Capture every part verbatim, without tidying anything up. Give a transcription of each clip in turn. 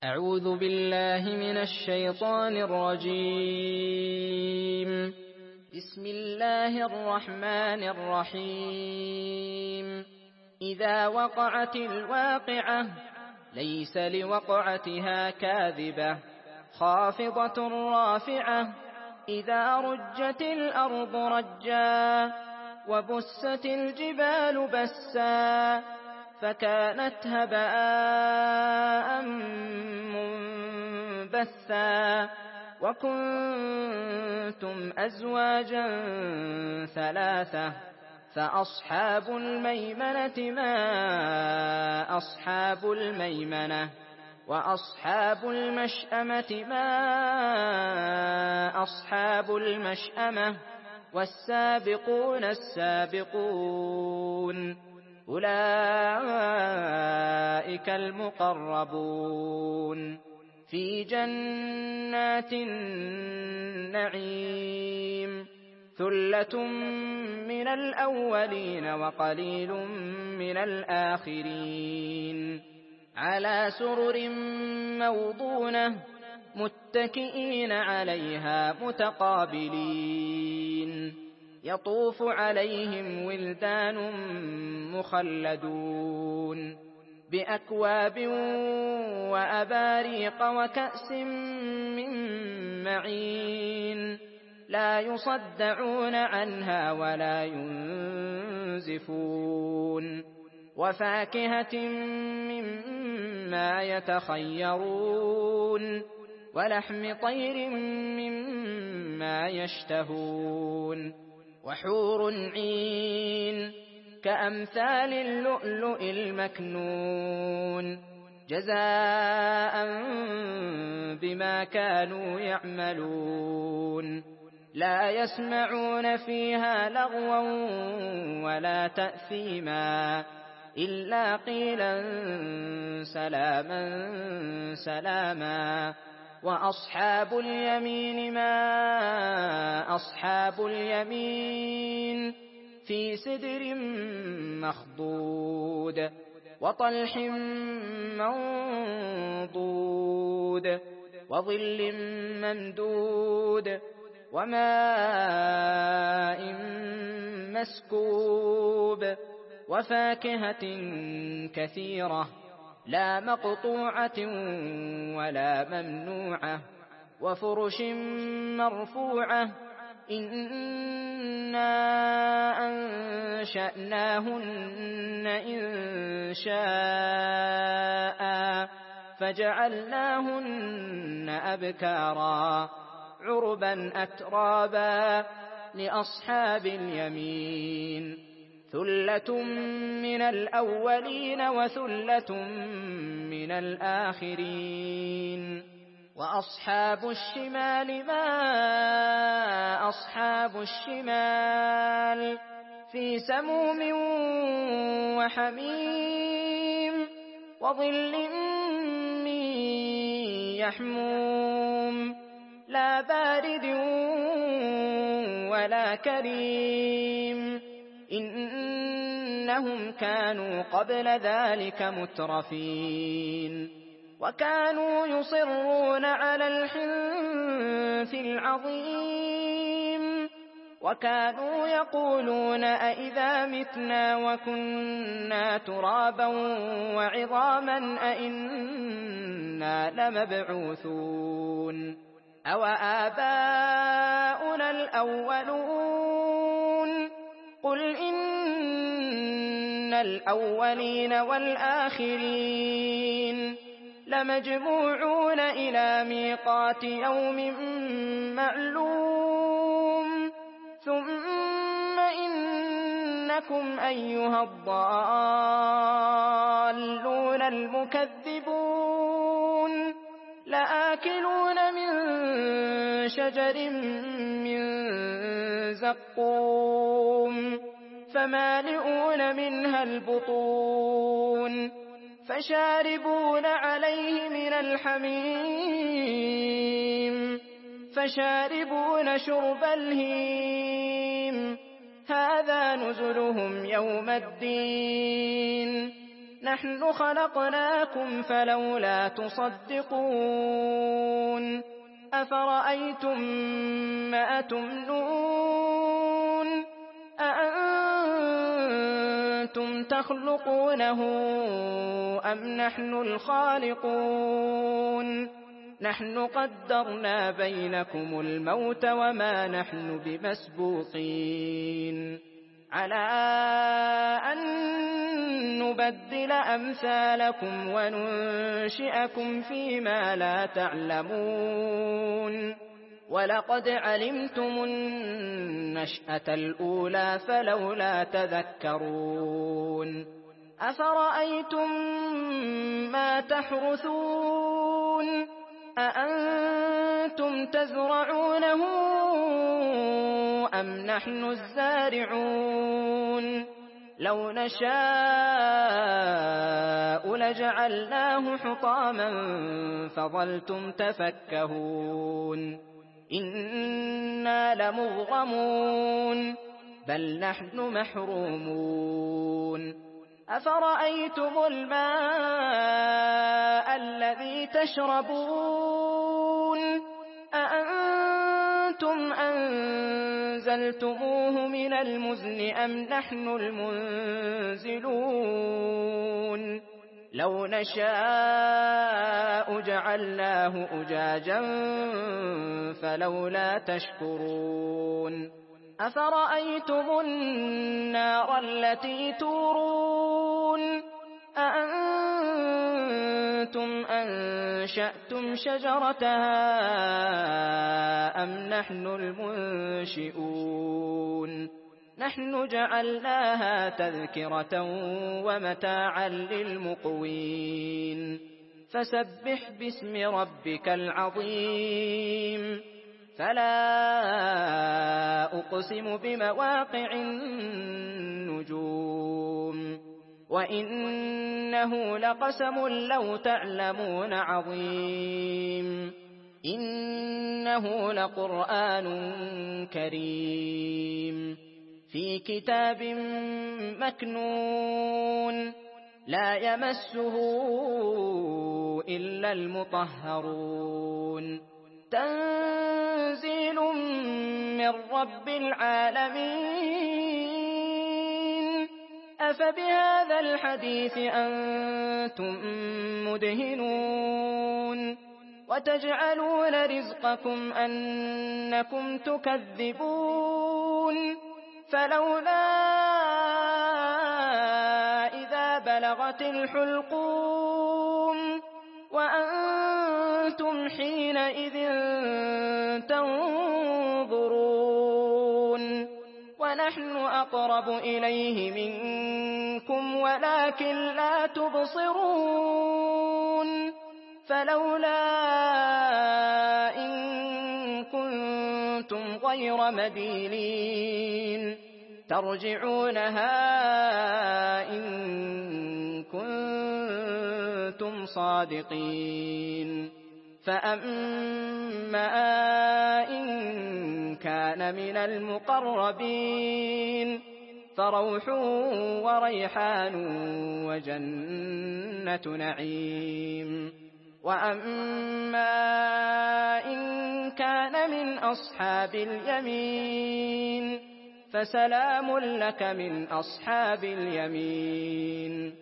أعوذ بالله من الشيطان الرجيم. بسم الله الرحمن الرحيم. إذا وقعت الواقعة ليس لوقعتها كاذبة خافضة رافعة إذا رجت الأرض رجا وبست الجبال بسا فكانت هباء منبثا وكنتم أزواجا ثلاثة فأصحاب الميمنة ما أصحاب الميمنة وأصحاب المشأمة ما أصحاب المشأمة والسابقون السابقون أولئك المقربون في جنات النعيم ثلة من الأولين وقليل من الآخرين على سرر موضونة متكئين عليها متقابلين يطوف عليهم ولدان مخلدون بأكواب وأباريق وكأس من معين لا يصدعون عنها ولا ينزفون وفاكهة مما يتخيرون ولحم طير مما يشتهون وحور عين كأمثال اللؤلؤ المكنون جزاء بما كانوا يعملون لا يسمعون فيها لغوا ولا تأثيما إلا قيلا سلاما سلاما وأصحاب اليمين ما أصحاب اليمين في سدر مخضود وطلح منضود وظل ممدود وماء مسكوب وفاكهة كثيرة لا مقطوعة ولا ممنوعة وفرش مرفوعة إنا أنشأناهن إن شاء فجعلناهن أبكارا عربا أترابا لأصحاب اليمين ثلة من الأولين وثلة من الآخرين وأصحاب الشمال ما أصحاب الشمال في سموم وحميم وظل من يحموم لا بارد ولا كريم إنهم كانوا قبل ذلك مترفين وكانوا يصرون على الحنث العظيم وكانوا يقولون أئذا متنا وكنا ترابا وعظاما أئنا لمبعوثون أو آباؤنا الأولون قل إن الأولين والآخرين لمجموعون إلى ميقات يوم معلوم ثم إنكم أيها الضالون المكذبون لآكلون من شجر من زقوم فمالئون منها البطون فشاربون عليه من الحميم فشاربون شرب الهيم هذا نزلهم يوم الدين نحن خلقناكم فلولا تصدقون أفرأيتم ما تمنون أأنتم تخلقونه أم نحن الخالقون نحن قدرنا بينكم الموت وما نحن بمسبوقين على أن نبدل أمثالكم وننشئكم فيما لا تعلمون ولقد علمتم النشأة الأولى فلولا تذكرون أفرأيتم ما تحرثون أأنتم تزرعونه أم نحن الزارعون لو نشاء لجعلناه حطاما فظلتم تفكهون إنا لمغرمون بل نحن محرومون أفرأيتم الماء الذي تشربون أأنتم أنزلتموه من المزن أم نحن المنزلون لو نشاء جعلناه أجاجا فلولا تشكرون أفرأيتم النار التي تورون أأنتم أنشأتم شجرتها أم نحن المنشئون نحن جعلناها تذكرة ومتاعا للمقوين فسبح باسم ربك العظيم فلا أقسم بمواقع النجوم وإنه لقسم لو تعلمون عظيم إنه لقرآن كريم في كتاب مكنون لا يمسه إلا المطهرون تنزيل من رب العالمين أفبهذا الحديث أنتم مدهنون وتجعلون رزقكم أنكم تكذبون فلولا إذا بلغت الحلقوم وأنتم حينئذ تنظرون ونحن أقرب إليه منكم ولكن لا تبصرون فلولا إن كنتم غير مدينين ترجعونها إن كنتم صادقين فأما إن كان من المقربين فروح وريحان وجنة نعيم وأما إن كان من أصحاب اليمين فسلام لك من أصحاب اليمين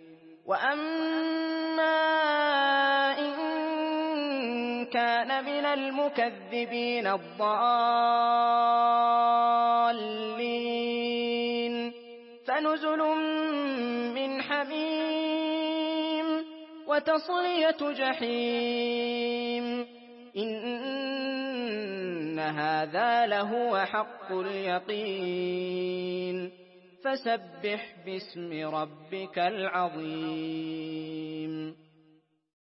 وأما إن كان من المكذبين الضالين فنزل من حميم وتصلية جحيم إن هذا لهو حق اليقين فسبح باسم ربك العظيم